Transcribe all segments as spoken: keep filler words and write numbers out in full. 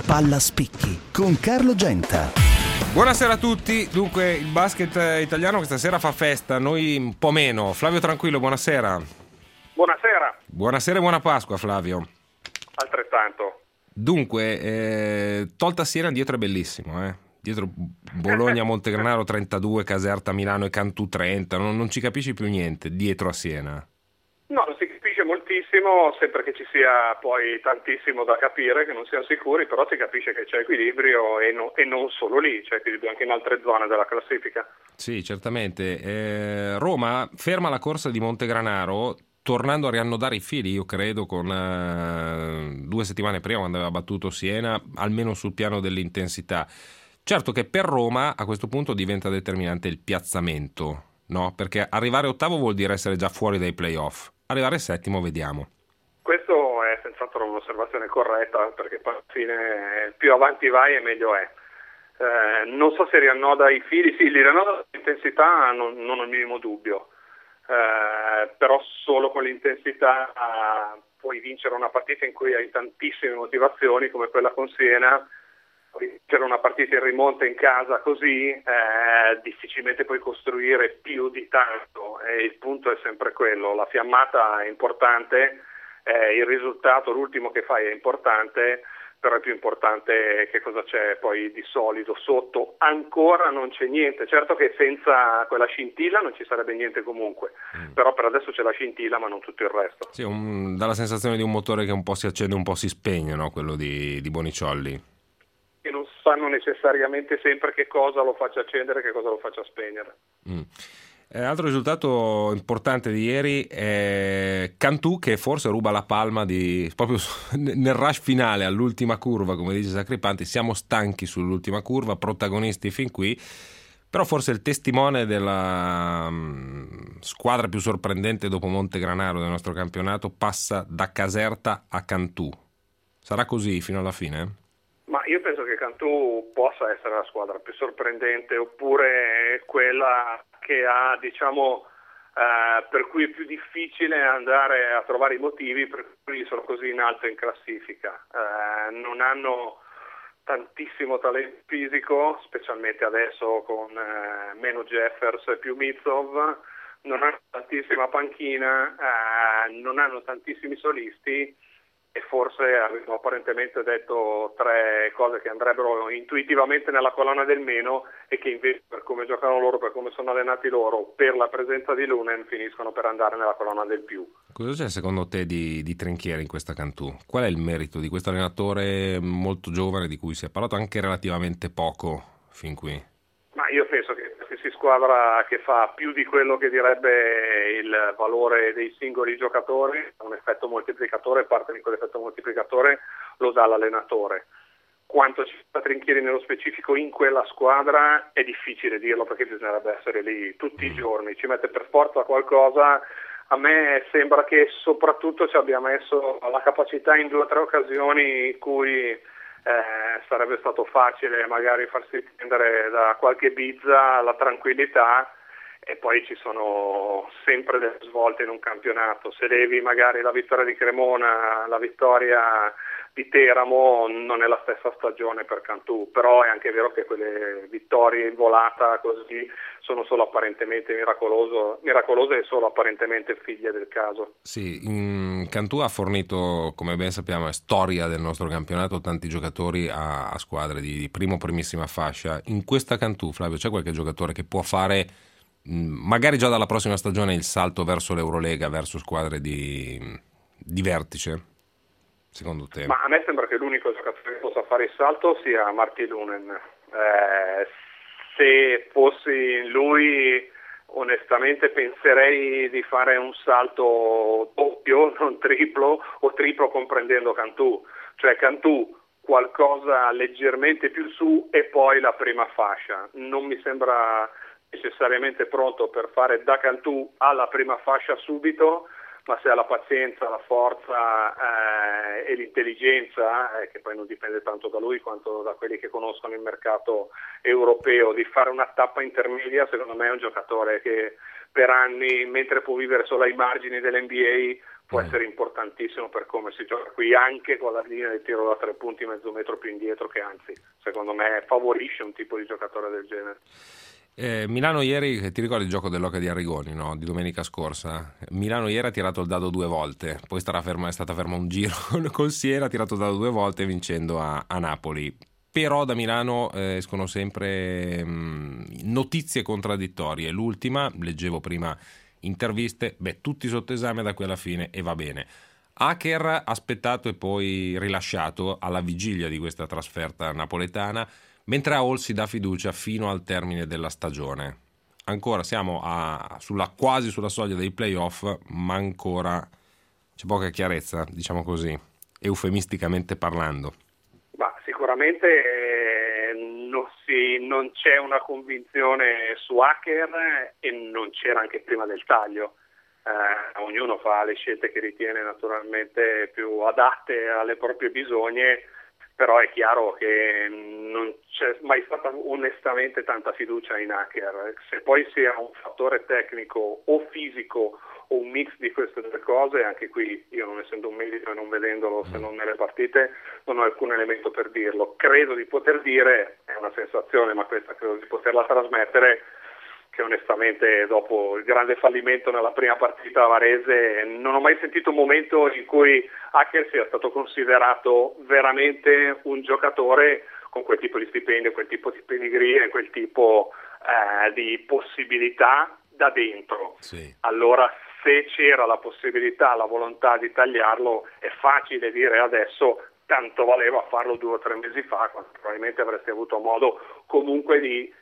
Palla Spicchi con Carlo Genta. Buonasera a tutti. Dunque, il basket italiano questa sera fa festa, noi un po' meno. Flavio Tranquillo, buonasera. Buonasera. Buonasera e buona Pasqua, Flavio. Altrettanto. Dunque, eh, tolta Siena dietro è bellissimo, eh. Dietro Bologna, Montegranaro trentadue, Caserta, Milano e Cantù trenta, non, non ci capisci più niente dietro a Siena. No, non si capisce moltissimo, sempre che ci sia poi tantissimo da capire, che non siamo sicuri, però si capisce che c'è equilibrio e, no, e non solo lì, c'è equilibrio anche in altre zone della classifica. Sì, certamente. Eh, Roma ferma la corsa di Montegranaro, tornando a riannodare i fili, io credo, con eh, due settimane prima, quando aveva battuto Siena, almeno sul piano dell'intensità. Certo che per Roma a questo punto diventa determinante il piazzamento, no? Perché arrivare ottavo vuol dire essere già fuori dai playoff. Arrivare settimo vediamo. Questo è senz'altro un'osservazione corretta, perché poi alla fine più avanti vai e meglio è. Eh, non so se riannoda i fili, sì, li riannoda l'intensità, non, non ho il minimo dubbio. Eh, però solo con l'intensità eh, puoi vincere una partita in cui hai tantissime motivazioni, come quella con Siena. Vincere una partita in rimonta in casa così eh, difficilmente puoi costruire più di tanto, e il punto è sempre quello: la fiammata è importante, eh, il risultato, l'ultimo che fai è importante, però è più importante che cosa c'è poi di solido sotto. Ancora non c'è niente, certo che senza quella scintilla non ci sarebbe niente comunque, mm. però per adesso c'è la scintilla ma non tutto il resto. Sì, un, dà la sensazione di un motore che un po' si accende, un po' si spegne, no? Quello di, di Boniciolli. Che non sanno necessariamente sempre che cosa lo faccia accendere e che cosa lo faccia spegnere. Mm. Eh, altro risultato importante di ieri è Cantù, che forse ruba la palma di, proprio nel rush finale all'ultima curva, come dice Sacripanti. Siamo stanchi sull'ultima curva, protagonisti fin qui, però forse il testimone della um, squadra più sorprendente dopo Montegranaro del nostro campionato passa da Caserta a Cantù. Sarà così fino alla fine? Ma io penso che Cantù possa essere la squadra più sorprendente, oppure quella che ha, diciamo, eh, per cui è più difficile andare a trovare i motivi per cui sono così in alto in classifica. Eh, non hanno tantissimo talento fisico, specialmente adesso con eh, meno Jeffers e più Mitsov, non hanno tantissima panchina, eh, non hanno tantissimi solisti, e forse avevo apparentemente detto tre cose che andrebbero intuitivamente nella colonna del meno, e che invece, per come giocano loro, per come sono allenati loro, per la presenza di Lunen, finiscono per andare nella colonna del più. Cosa c'è secondo te di, di Trinchieri in questa Cantù? Qual è il merito di questo allenatore molto giovane, di cui si è parlato anche relativamente poco fin qui? Ma io penso che qualsiasi squadra che fa più di quello che direbbe il valore dei singoli giocatori, un effetto moltiplicatore, parte di quell'effetto moltiplicatore lo dà l'allenatore. Quanto ci sta Trinchieri nello specifico in quella squadra è difficile dirlo, perché bisognerebbe essere lì tutti i giorni, ci mette per forza qualcosa. A me sembra che soprattutto ci abbia messo la capacità in due o tre occasioni in cui Eh, sarebbe stato facile magari farsi prendere da qualche bizza, la tranquillità, e poi ci sono sempre delle svolte in un campionato. Se levi magari la vittoria di Cremona, la vittoria di Teramo, non è la stessa stagione per Cantù, però è anche vero che quelle vittorie in volata così sono solo apparentemente miracoloso, miracolose e solo apparentemente figlie del caso. Sì, in Cantù ha fornito, come ben sappiamo, è storia del nostro campionato, tanti giocatori a, a squadre di primo primissima fascia. In questa Cantù, Flavio, c'è qualche giocatore che può fare magari già dalla prossima stagione il salto verso l'Eurolega, verso squadre di, di vertice, secondo te? Ma a me sembra che l'unico giocatore che possa fare il salto sia Marty Lunen. Eh, se fossi lui, onestamente penserei di fare un salto doppio, non triplo, o triplo comprendendo Cantù. Cioè Cantù qualcosa leggermente più su e poi la prima fascia. Non mi sembra necessariamente pronto per fare da Cantù alla prima fascia subito, ma se ha la pazienza, la forza eh, e l'intelligenza, eh, che poi non dipende tanto da lui quanto da quelli che conoscono il mercato europeo, di fare una tappa intermedia, secondo me è un giocatore che per anni, mentre può vivere solo ai margini dell'N B A, può mm. essere importantissimo per come si gioca qui, anche con la linea di tiro da tre punti mezzo metro più indietro, che anzi secondo me favorisce un tipo di giocatore del genere. Eh, Milano ieri, ti ricordi il gioco dell'Oca di Arrigoni, no? Di domenica scorsa? Milano ieri ha tirato il dado due volte, poi starà ferma, è stata ferma un giro con Siena, ha tirato il dado due volte vincendo a, a Napoli. Però da Milano eh, escono sempre mh, notizie contraddittorie. L'ultima, leggevo prima interviste, beh, tutti sotto esame da qui alla fine e va bene. Hacker aspettato e poi rilasciato alla vigilia di questa trasferta napoletana, mentre a Hall si dà fiducia fino al termine della stagione. Ancora siamo a, sulla, quasi sulla soglia dei playoff, ma ancora c'è poca chiarezza, diciamo così, eufemisticamente parlando. Ma sicuramente eh, non, si, non c'è una convinzione su Hacker e non c'era anche prima del taglio. Eh, ognuno fa le scelte che ritiene naturalmente più adatte alle proprie bisogne, però è chiaro che non c'è mai stata onestamente tanta fiducia in Hacker. Se poi sia un fattore tecnico o fisico o un mix di queste due cose, anche qui io non essendo un medico e non vedendolo se non nelle partite non ho alcun elemento per dirlo. Credo di poter dire, è una sensazione ma questa credo di poterla trasmettere, che onestamente dopo il grande fallimento nella prima partita a Varese non ho mai sentito un momento in cui Hacker sia stato considerato veramente un giocatore con quel tipo di stipendio, quel tipo di pedigree, quel tipo eh, di possibilità da dentro. Sì. Allora se c'era la possibilità, la volontà di tagliarlo, è facile dire adesso tanto valeva farlo due o tre mesi fa, quando probabilmente avreste avuto modo comunque di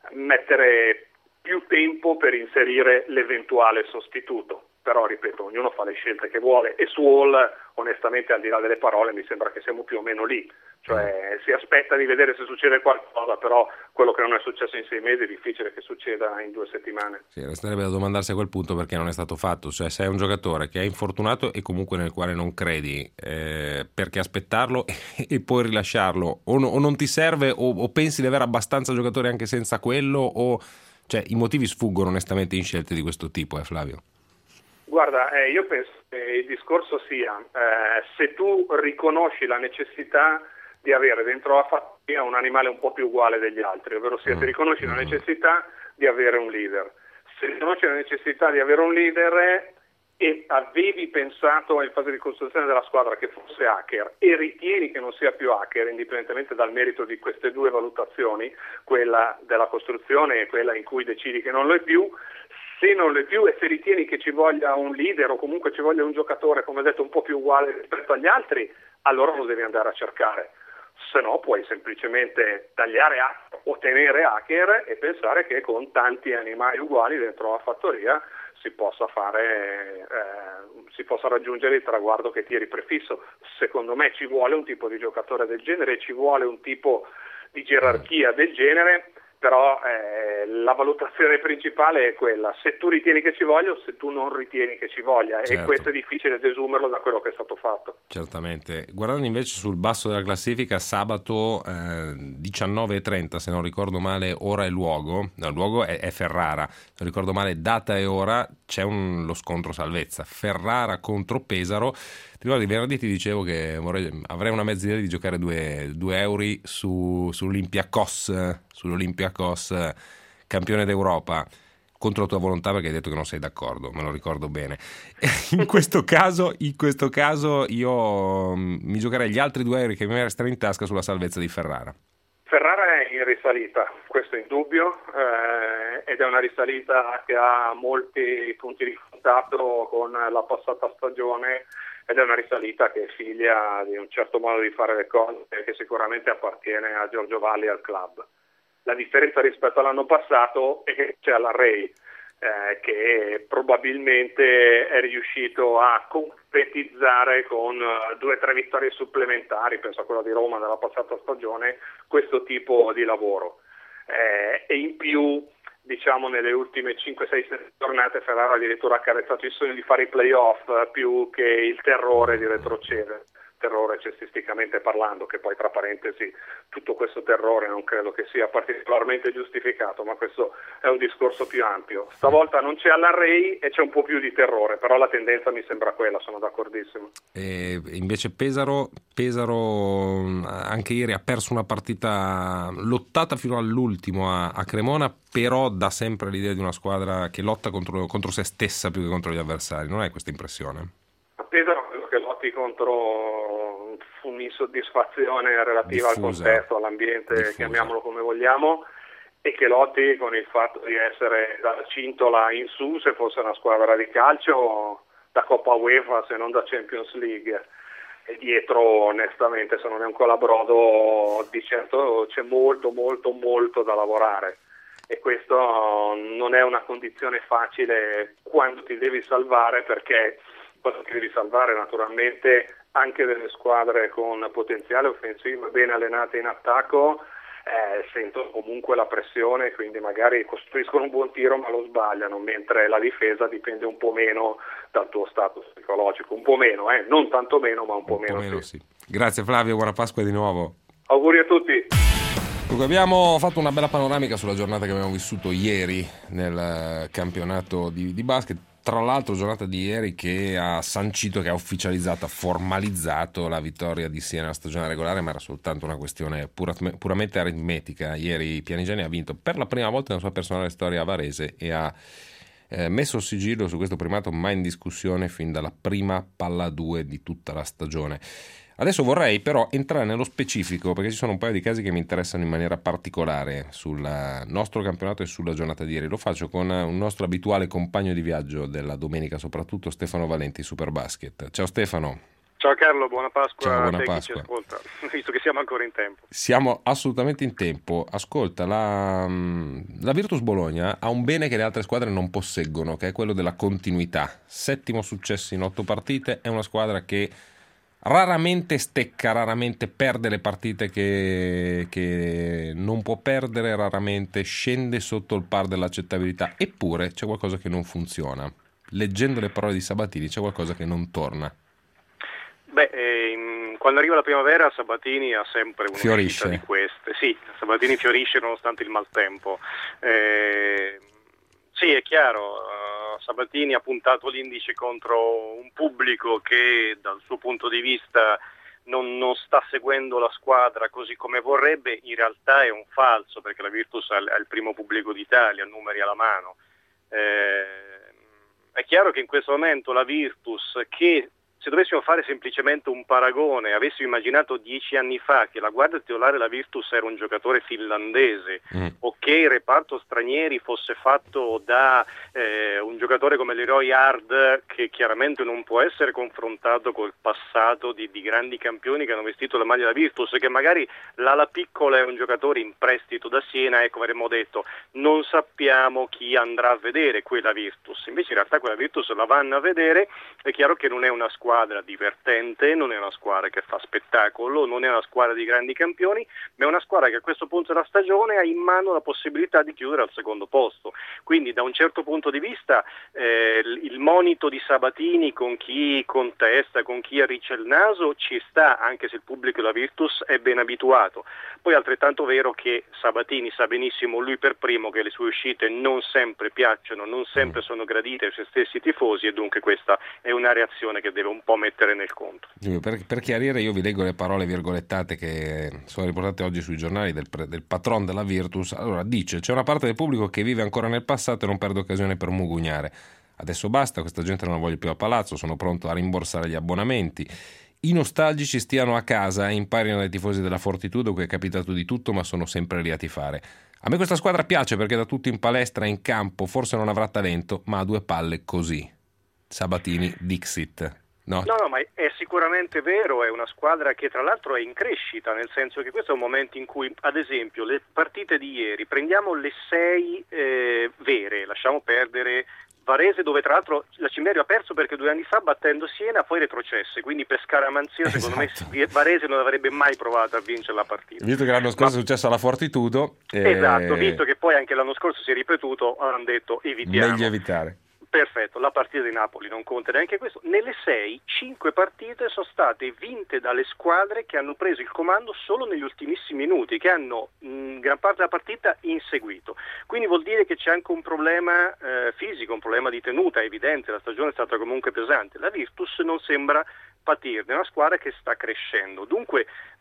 mettere più tempo per inserire l'eventuale sostituto. Però ripeto, ognuno fa le scelte che vuole e su Hall onestamente al di là delle parole mi sembra che siamo più o meno lì, cioè si aspetta di vedere se succede qualcosa, però quello che non è successo in sei mesi è difficile che succeda in due settimane. Sì, resterebbe da domandarsi a quel punto perché non è stato fatto, cioè se è un giocatore che è infortunato e comunque nel quale non credi, eh, perché aspettarlo e poi rilasciarlo o, no, o non ti serve o, o pensi di avere abbastanza giocatori anche senza quello, o cioè i motivi sfuggono onestamente in scelte di questo tipo, eh Flavio? Guarda, eh, io penso che il discorso sia eh, se tu riconosci la necessità di avere dentro la fattoria un animale un po' più uguale degli altri, ovvero sia mm. ti riconosci mm. la necessità di avere un leader. Se riconosci la necessità di avere un leader e avevi pensato in fase di costruzione della squadra che fosse Hacker e ritieni che non sia più Hacker, indipendentemente dal merito di queste due valutazioni, quella della costruzione e quella in cui decidi che non lo è più, se non lo è più e se ritieni che ci voglia un leader o comunque ci voglia un giocatore, come detto, un po' più uguale rispetto agli altri, allora lo devi andare a cercare. Se no puoi semplicemente tagliare Hacker o tenere Hacker e pensare che con tanti animali uguali dentro la fattoria si possa fare eh, si possa raggiungere il traguardo che ti eri prefisso. Secondo me ci vuole un tipo di giocatore del genere, ci vuole un tipo di gerarchia del genere, però eh, la valutazione principale è quella: se tu ritieni che ci voglia o se tu non ritieni che ci voglia, certo. E questo è difficile desumerlo da quello che è stato fatto. Certamente. Guardando invece sul basso della classifica, sabato eh, diciannove e trenta, se non ricordo male ora e luogo, no, il luogo è, è Ferrara, se non ricordo male data e ora, c'è un, lo scontro salvezza, Ferrara contro Pesaro. Ti ricordi, venerdì ti dicevo che vorrei, avrei una mezza idea di giocare due, due euro su, sull'Olympiakos, sull'Olympiakos campione d'Europa, contro la tua volontà perché hai detto che non sei d'accordo, me lo ricordo bene. In questo caso, in questo caso io mi giocherei gli altri due euro che mi restano in tasca sulla salvezza di Ferrara. Ferrara è in risalita, questo è indubbio, eh, ed è una risalita che ha molti punti di contatto con la passata stagione, ed è una risalita che è figlia di un certo modo di fare le cose che sicuramente appartiene a Giorgio Valli e al club. La differenza rispetto all'anno passato è che c'è l'Array, eh, che probabilmente è riuscito a concretizzare con uh, due o tre vittorie supplementari, penso a quella di Roma nella passata stagione, questo tipo di lavoro. Eh, e in più, diciamo, nelle ultime cinque sei giornate Ferrara addirittura ha accarezzato il sogno di fare i playoff più che il terrore di retrocedere. terrore cestisticamente parlando, che poi tra parentesi tutto questo terrore non credo che sia particolarmente giustificato, ma questo è un discorso più ampio. Stavolta non c'è Allarrey e c'è un po' più di terrore, però la tendenza mi sembra quella, sono d'accordissimo. E invece Pesaro, Pesaro anche ieri ha perso una partita lottata fino all'ultimo a, a Cremona, però dà sempre l'idea di una squadra che lotta contro, contro se stessa più che contro gli avversari, non hai questa impressione? A Pesaro credo che lotti contro un'insoddisfazione relativa diffusa, al contesto, all'ambiente, diffusa. Chiamiamolo come vogliamo, e che lotti con il fatto di essere dalla cintola in su, se fosse una squadra di calcio, da Coppa UEFA se non da Champions League, e dietro onestamente se non è un colabrodo di certo c'è molto molto molto da lavorare, e questo non è una condizione facile quando ti devi salvare, perché quando ti devi salvare naturalmente anche delle squadre con potenziale offensivo e ben allenate in attacco eh, sentono comunque la pressione, quindi magari costruiscono un buon tiro ma lo sbagliano, mentre la difesa dipende un po' meno dal tuo status psicologico, un po' meno, eh? non tanto meno ma un po' un meno, po meno sì. Sì. Grazie Flavio, buona Pasqua di nuovo. Auguri a tutti. Dunque, abbiamo fatto una bella panoramica sulla giornata che abbiamo vissuto ieri nel campionato di, di basket. Tra l'altro giornata di ieri che ha sancito, che ha ufficializzato, ha formalizzato la vittoria di Siena nella stagione regolare, ma era soltanto una questione pura, puramente aritmetica. Ieri Pianigiani ha vinto per la prima volta nella sua personale storia a Varese e ha eh, messo il sigillo su questo primato mai in discussione fin dalla prima palla due di tutta la stagione. Adesso vorrei però entrare nello specifico, perché ci sono un paio di casi che mi interessano in maniera particolare sul nostro campionato e sulla giornata di ieri. Lo faccio con un nostro abituale compagno di viaggio della domenica, soprattutto Stefano Valenti, Superbasket. Ciao Stefano. Ciao Carlo, buona Pasqua. Ciao, buona a te Pasqua. Chi ci ascolta, visto che siamo ancora in tempo. Siamo assolutamente in tempo. Ascolta, la, la Virtus Bologna ha un bene che le altre squadre non posseggono, che è quello della continuità. Settimo successo in otto partite, è una squadra che raramente stecca, raramente perde le partite che, che non può perdere, raramente scende sotto il par dell'accettabilità, eppure c'è qualcosa che non funziona. Leggendo le parole di Sabatini c'è qualcosa che non torna. Beh, ehm, quando arriva la primavera Sabatini ha sempre un'uscita di queste. Sì, Sabatini fiorisce nonostante il maltempo. Eh, sì, è chiaro, uh, Sabatini ha puntato l'indice contro un pubblico che dal suo punto di vista non, non sta seguendo la squadra così come vorrebbe. In realtà è un falso, perché la Virtus ha, ha il primo pubblico d'Italia, numeri alla mano. Eh, è chiaro che in questo momento la Virtus, che se dovessimo fare semplicemente un paragone, avessimo immaginato dieci anni fa che la guardia titolare della Virtus era un giocatore finlandese mm. o che il reparto stranieri fosse fatto da eh, un giocatore come Leroy Hard, che chiaramente non può essere confrontato col passato di, di grandi campioni che hanno vestito la maglia della Virtus, che magari l'ala piccola è un giocatore in prestito da Siena, ecco, avremmo detto non sappiamo chi andrà a vedere quella Virtus. Invece in realtà quella Virtus la vanno a vedere. È chiaro che non è una squadra divertente, non è una squadra che fa spettacolo, non è una squadra di grandi campioni, ma è una squadra che a questo punto della stagione ha in mano la possibilità di chiudere al secondo posto. Quindi da un certo punto di vista eh, il monito di Sabatini con chi contesta, con chi arriccia il naso ci sta, anche se il pubblico della Virtus è ben abituato. Poi è altrettanto vero che Sabatini sa benissimo, lui per primo, che le sue uscite non sempre piacciono, non sempre sono gradite ai suoi stessi tifosi, e dunque questa è una reazione che deve un po' mettere nel conto. Per, per chiarire, io vi leggo le parole virgolettate che sono riportate oggi sui giornali del, del patron della Virtus. Allora dice: c'è una parte del pubblico che vive ancora nel passato e non perde occasione per mugugnare. Adesso basta, questa gente non la voglio più a palazzo, sono pronto a rimborsare gli abbonamenti. I nostalgici stiano a casa e imparino dai tifosi della Fortitudo, che è capitato di tutto ma sono sempre lì a tifare. A me questa squadra piace perché da tutto in palestra e in campo forse non avrà talento, ma ha due palle così. Sabatini Dixit. No. no, no, ma è sicuramente vero, è una squadra che tra l'altro è in crescita, nel senso che questo è un momento in cui, ad esempio, le partite di ieri, prendiamo le sei eh, vere, lasciamo perdere Varese, dove tra l'altro la Cimmerio ha perso perché due anni fa, battendo Siena, poi retrocesse, quindi per scaramanzia secondo esatto. me Varese non avrebbe mai provato a vincere la partita. Visto che l'anno scorso ma... è successo alla Fortitudo. Esatto, eh... visto che poi anche l'anno scorso si è ripetuto, hanno detto evitiamo. Meglio evitare. Perfetto, la partita di Napoli non conta neanche questo. Nelle sei, cinque partite sono state vinte dalle squadre che hanno preso il comando solo negli ultimissimi minuti, che hanno mh, gran parte della partita inseguito. Quindi vuol dire che c'è anche un problema eh, fisico, un problema di tenuta, è evidente, la stagione è stata comunque pesante. La Virtus non sembra patirne, è una squadra che sta crescendo. Dunque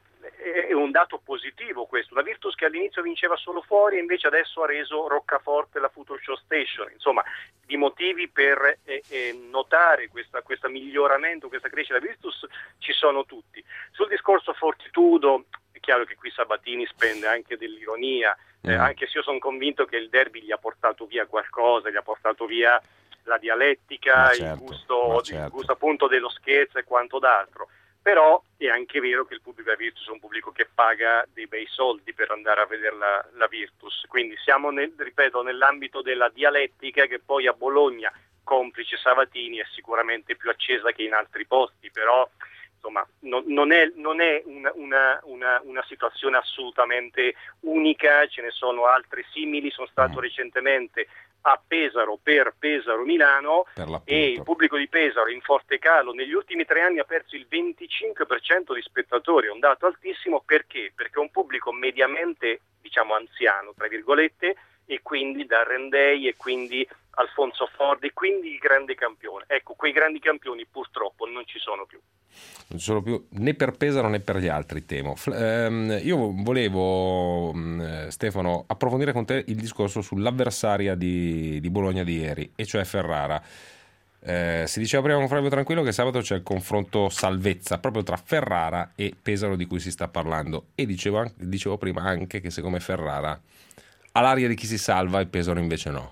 è un dato positivo questo. La Virtus che all'inizio vinceva solo fuori e invece adesso ha reso roccaforte la Future Show Station. Insomma, di motivi per eh, eh, notare questa, questo miglioramento, questa crescita della Virtus ci sono tutti. Sul discorso Fortitudo è chiaro che qui Sabatini spende anche dell'ironia, eh, mm. anche se io sono convinto che il derby gli ha portato via qualcosa, gli ha portato via la dialettica, certo, il, gusto, certo. il gusto appunto dello scherzo e quanto d'altro. Però è anche vero che il pubblico della Virtus è un pubblico che paga dei bei soldi per andare a vedere la, la Virtus, quindi siamo, nel, ripeto, nell'ambito della dialettica che poi a Bologna, complice Sabatini, è sicuramente più accesa che in altri posti, però insomma non, non è, non è una, una, una, una situazione assolutamente unica, ce ne sono altre simili, sono stato mm. recentemente a Pesaro per Pesaro Milano e il pubblico di Pesaro in forte calo negli ultimi tre anni ha perso il venticinque per cento di spettatori, è un dato altissimo. Perché? Perché è un pubblico mediamente diciamo anziano tra virgolette, e quindi da Rendei e quindi Alfonso Fordi, quindi il grande campione. Ecco, quei grandi campioni purtroppo non ci sono più. Non ci sono più né per Pesaro né per gli altri, temo. Ehm, io volevo, mh, Stefano, approfondire con te il discorso sull'avversaria di, di Bologna di ieri, e cioè Ferrara. Eh, si diceva prima con Flavio Tranquillo che sabato c'è il confronto salvezza proprio tra Ferrara e Pesaro di cui si sta parlando, e dicevo, anche, dicevo prima anche che secondo me Ferrara ha l'aria di chi si salva e Pesaro invece no.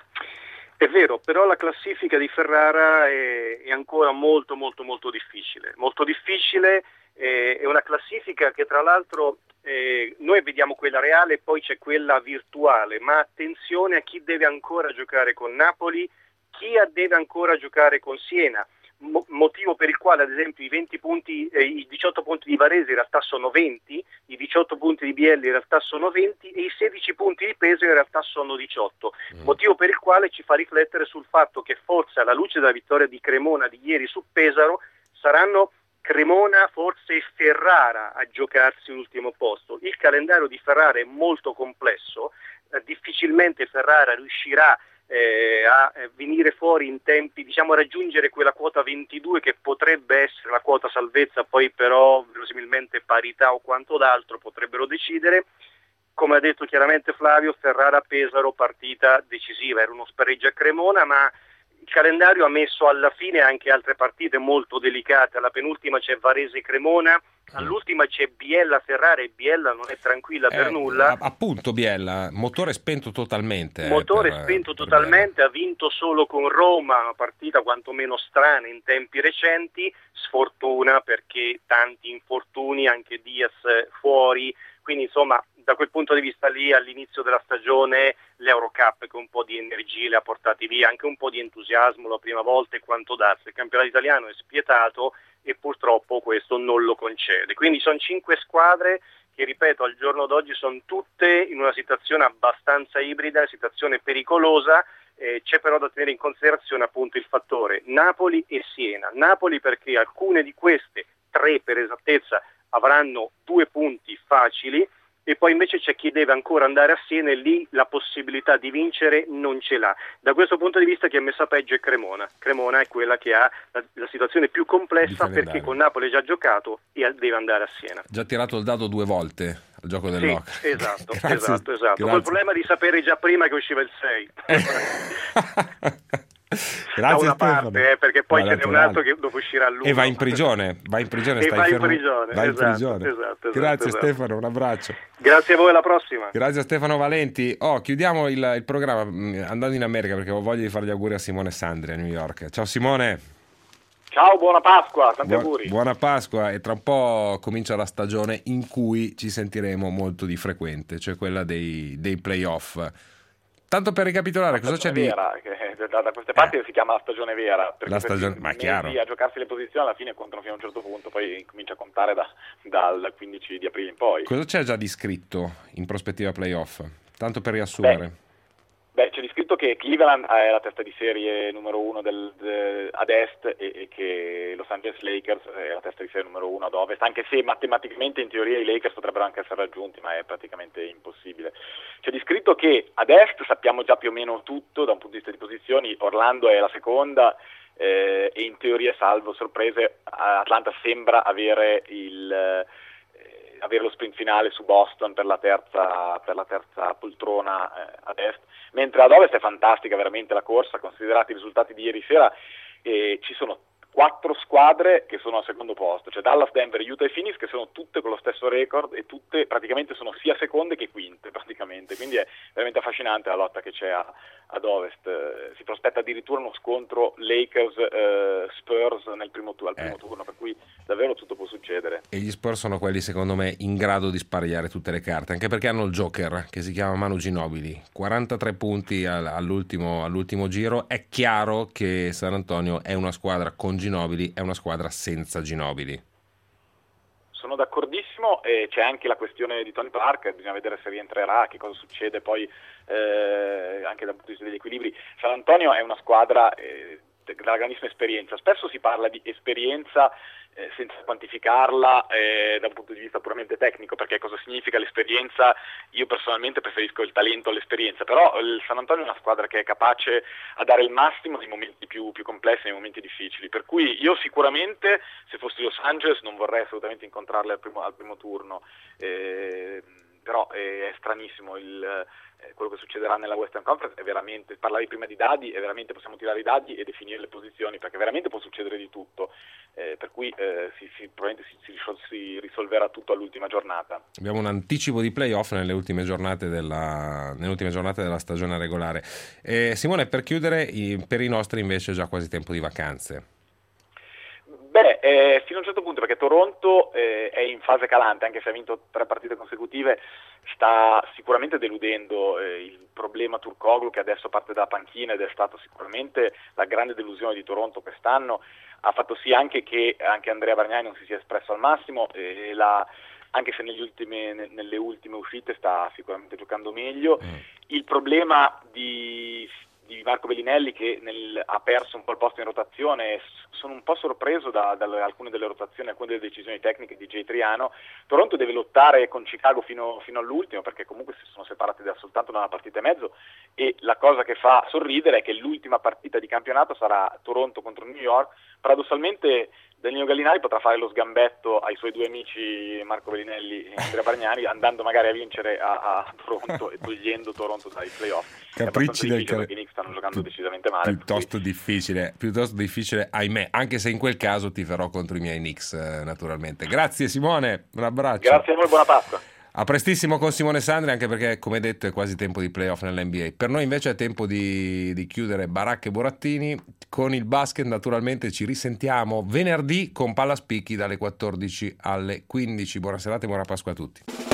È vero, però la classifica di Ferrara è, è ancora molto molto molto difficile, molto difficile, eh, è una classifica che tra l'altro eh, noi vediamo quella reale e poi c'è quella virtuale, ma attenzione a chi deve ancora giocare con Napoli, chi deve ancora giocare con Siena. Mo- motivo per il quale ad esempio i venti punti, eh, i diciotto punti di Varese in realtà sono venti, i diciotto punti di Bielli in realtà sono venti e i sedici punti di Pesaro in realtà sono diciotto, mm. motivo per il quale ci fa riflettere sul fatto che forse alla luce della vittoria di Cremona di ieri su Pesaro saranno Cremona, forse e Ferrara a giocarsi l'ultimo posto. Il calendario di Ferrara è molto complesso, eh, difficilmente Ferrara riuscirà Eh, a eh, venire fuori in tempi, diciamo a raggiungere quella quota ventidue che potrebbe essere la quota salvezza, poi però verosimilmente parità o quanto d'altro potrebbero decidere. Come ha detto chiaramente Flavio, Ferrara-Pesaro partita decisiva, era uno spareggio a Cremona, ma il calendario ha messo alla fine anche altre partite molto delicate. Alla penultima c'è Varese-Cremona, all'ultima c'è Biella-Ferrara e Biella non è tranquilla eh, per nulla. Appunto Biella, motore spento totalmente. Motore eh, per, spento per totalmente, Biella. Ha vinto solo con Roma, una partita quantomeno strana in tempi recenti, sfortuna perché tanti infortuni, anche Diaz fuori, quindi insomma da quel punto di vista lì all'inizio della stagione l'Eurocup che un po' di energie le ha portati via, anche un po' di entusiasmo la prima volta e quanto darsi. Il campionato italiano è spietato e purtroppo questo non lo concede. Quindi sono cinque squadre che, ripeto, al giorno d'oggi sono tutte in una situazione abbastanza ibrida, una situazione pericolosa. Eh, c'è però da tenere in considerazione appunto il fattore Napoli e Siena. Napoli perché alcune di queste, tre per esattezza, avranno due punti facili, e poi invece c'è chi deve ancora andare a Siena e lì la possibilità di vincere non ce l'ha. Da questo punto di vista chi è messa peggio è Cremona. Cremona è quella che ha la, la situazione più complessa perché con Napoli ha già giocato e deve andare a Siena. Già tirato il dado due volte al gioco dell'O C. Sì, esatto, esatto, esatto. Col problema di sapere già prima che usciva il sei. Grazie da una Stefano. parte, eh, perché poi ce n'è un altro che dopo uscirà l'uno. E va in prigione, va in prigione, e stai va fermo. in prigione, va in esatto, prigione. Esatto, esatto, Grazie esatto. Stefano, un abbraccio. Grazie a voi, alla prossima. Grazie a Stefano Valenti. Oh, chiudiamo il, il programma andando in America perché ho voglia di fare gli auguri a Simone Sandri a New York. Ciao Simone. Ciao, buona Pasqua, tanti Buon, auguri. Buona Pasqua, e tra un po' comincia la stagione in cui ci sentiremo molto di frequente, cioè quella dei, dei playoff. Tanto per ricapitolare, cosa c'è di... vera, che da, da queste parti eh. si chiama la stagione vera, perché la stagione... per ma è chiaro. a giocarsi le posizioni alla fine contano fino a un certo punto, poi comincia a contare da, dal quindici di aprile in poi. Cosa c'è già di scritto in prospettiva playoff? Tanto per riassumere. Beh, beh c'è di scritto scritto che Cleveland è la testa di serie numero uno del, de, ad est e, e che Los Angeles Lakers è la testa di serie numero uno ad ovest, anche se matematicamente in teoria i Lakers potrebbero anche essere raggiunti, ma è praticamente impossibile. C'è di scritto che ad est sappiamo già più o meno tutto da un punto di vista di posizioni, Orlando è la seconda eh, e in teoria, salvo sorprese, Atlanta sembra avere il... Eh, avere lo sprint finale su Boston per la terza, per la terza poltrona eh, ad est, mentre ad ovest è fantastica veramente la corsa, considerati i risultati di ieri sera, eh, ci sono quattro squadre che sono al secondo posto, cioè Dallas, Denver, Utah e Phoenix, che sono tutte con lo stesso record e tutte praticamente sono sia seconde che quinte praticamente, quindi è veramente affascinante la lotta che c'è a, ad ovest. Eh, si prospetta addirittura uno scontro Lakers-Spurs eh, nel primo tu- al primo eh. turno, per cui davvero tutto può succedere. E gli Spurs sono quelli secondo me in grado di spariare tutte le carte, anche perché hanno il Joker che si chiama Manu Ginobili, quarantatré punti all'ultimo, all'ultimo giro. È chiaro che San Antonio è una squadra con Ginobili, è una squadra senza Ginobili. Sono d'accordissimo, e c'è anche la questione di Tony Parker, bisogna vedere se rientrerà, che cosa succede poi eh, anche dal punto di vista degli equilibri. San Antonio è una squadra eh, della grandissima esperienza, spesso si parla di esperienza eh, senza quantificarla eh, da un punto di vista puramente tecnico, perché cosa significa l'esperienza? Io personalmente preferisco il talento all'esperienza, però il San Antonio è una squadra che è capace a dare il massimo nei momenti più, più complessi, nei momenti difficili, per cui io sicuramente, se fossi Los Angeles, non vorrei assolutamente incontrarle al primo, al primo turno, eh, però è, è stranissimo il... quello che succederà nella Western Conference è veramente, parlavi prima di dadi, è veramente, possiamo tirare i dadi e definire le posizioni, perché veramente può succedere di tutto, eh, per cui eh, si, si, probabilmente si, si, si risolverà tutto all'ultima giornata. Abbiamo un anticipo di playoff nelle ultime giornate della, nelle ultime giornate della stagione regolare. Eh, Simone, per chiudere, i, per i nostri invece è già quasi tempo di vacanze. Beh, eh, fino a un certo punto, perché Toronto eh, è in fase calante, anche se ha vinto tre partite consecutive, sta sicuramente deludendo eh, il problema Turkoglu, che adesso parte dalla panchina ed è stato sicuramente la grande delusione di Toronto quest'anno. Ha fatto sì anche che anche Andrea Bargnani non si sia espresso al massimo, e la, anche se negli ultime, nelle ultime uscite sta sicuramente giocando meglio. Mm. Il problema di... di Marco Bellinelli, che nel, ha perso un po' il posto in rotazione, sono un po' sorpreso da, da alcune delle rotazioni, alcune delle decisioni tecniche di Jay Triano. Toronto deve lottare con Chicago fino, fino all'ultimo, perché comunque si sono separati da soltanto da una partita e mezzo, e la cosa che fa sorridere è che l'ultima partita di campionato sarà Toronto contro New York. Paradossalmente Danilo Gallinari potrà fare lo sgambetto ai suoi due amici Marco Bellinelli e Andrea Bargnani, andando magari a vincere a, a Toronto e togliendo Toronto dai playoff. Capricci del cal- perché i Knicks stanno giocando decisamente male. Piuttosto cui... difficile, piuttosto difficile, ahimè, anche se in quel caso tiferò contro i miei Knicks, eh, naturalmente. Grazie Simone, un abbraccio. Grazie a voi, buona Pasqua. A prestissimo con Simone Sandri, anche perché, come detto, è quasi tempo di playoff nell'N B A. Per noi invece è tempo di, di chiudere Baracca e Burattini. Con il basket naturalmente ci risentiamo venerdì con Palla Spicchi dalle quattordici alle quindici. Buona serata e buona Pasqua a tutti.